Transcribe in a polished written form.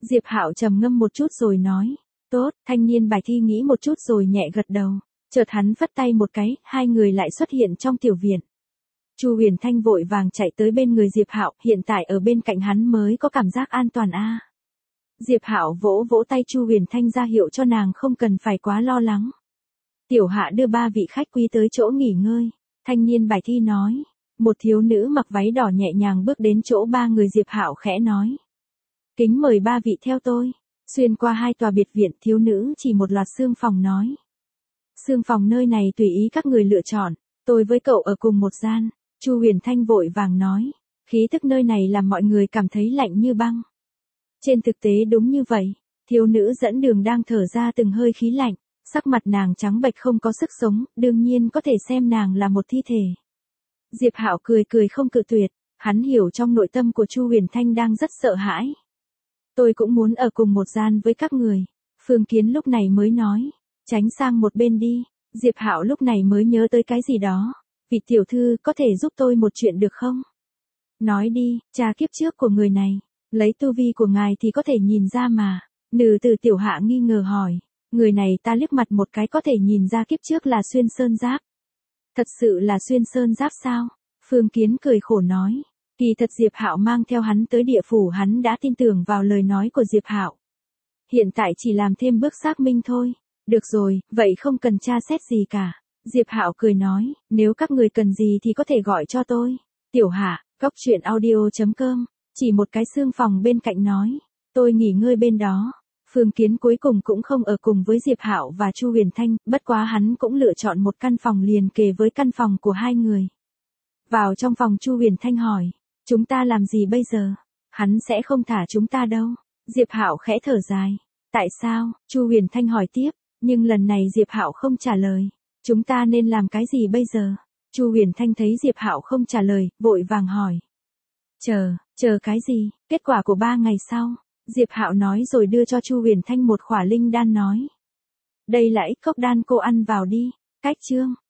Diệp Hạo trầm ngâm một chút rồi nói, tốt, thanh niên bài thi nghĩ một chút rồi nhẹ gật đầu. Chợt hắn phất tay một cái, hai người lại xuất hiện trong tiểu viện. Chu Huyền Thanh vội vàng chạy tới bên người Diệp Hạo, hiện tại ở bên cạnh hắn mới có cảm giác an toàn a. Diệp Hạo vỗ vỗ tay Chu Huyền Thanh ra hiệu cho nàng không cần phải quá lo lắng. Tiểu Hạ đưa ba vị khách quý tới chỗ nghỉ ngơi, thanh niên bài thi nói. Một thiếu nữ mặc váy đỏ nhẹ nhàng bước đến chỗ ba người Diệp Hạo khẽ nói. Kính mời ba vị theo tôi. Xuyên qua hai tòa biệt viện, thiếu nữ chỉ một loạt xương phòng nói. Xương phòng nơi này tùy ý các người lựa chọn, tôi với cậu ở cùng một gian. Chu Huyền Thanh vội vàng nói, khí tức nơi này làm mọi người cảm thấy lạnh như băng. Trên thực tế đúng như vậy, thiếu nữ dẫn đường đang thở ra từng hơi khí lạnh, sắc mặt nàng trắng bệch không có sức sống, đương nhiên có thể xem nàng là một thi thể. Diệp Hạo cười cười không cự tuyệt, hắn hiểu trong nội tâm của Chu Huyền Thanh đang rất sợ hãi. Tôi cũng muốn ở cùng một gian với các người. Phương Kiến lúc này mới nói, tránh sang một bên đi. Diệp Hạo lúc này mới nhớ tới cái gì đó. Vị tiểu thư có thể giúp tôi một chuyện được không? Nói đi, cha kiếp trước của người này, lấy tu vi của ngài thì có thể nhìn ra mà. Nữ tử Tiểu Hạ nghi ngờ hỏi, người này ta liếc mặt một cái có thể nhìn ra kiếp trước là xuyên sơn giáp. Thật sự là xuyên sơn giáp sao? Phương Kiến cười khổ nói. Kỳ thật Diệp Hạo mang theo hắn tới địa phủ, hắn đã tin tưởng vào lời nói của Diệp Hạo. Hiện tại chỉ làm thêm bước xác minh thôi. Được rồi, vậy không cần tra xét gì cả. Diệp Hạo cười nói, nếu các người cần gì thì có thể gọi cho tôi. Tiểu Hạ, goctruyện.audio.com, chỉ một cái xương phòng bên cạnh nói. Tôi nghỉ ngơi bên đó. Phương Kiến cuối cùng cũng không ở cùng với Diệp Hạo và Chu Huyền Thanh, bất quá hắn cũng lựa chọn một căn phòng liền kề với căn phòng của hai người. Vào trong phòng, Chu Huyền Thanh hỏi, chúng ta làm gì bây giờ? Hắn sẽ không thả chúng ta đâu. Diệp Hạo khẽ thở dài. Tại sao? Chu Huyền Thanh hỏi tiếp, nhưng lần này Diệp Hạo không trả lời. Chúng ta nên làm cái gì bây giờ? Chu Huyền Thanh thấy Diệp Hạo không trả lời, vội vàng hỏi. Chờ cái gì? Kết quả của 3 ngày sau. Diệp Hạo nói rồi đưa cho Chu Huyền Thanh một khỏa linh đan nói. Đây là ích cốc đan, cô ăn vào đi. Cách chương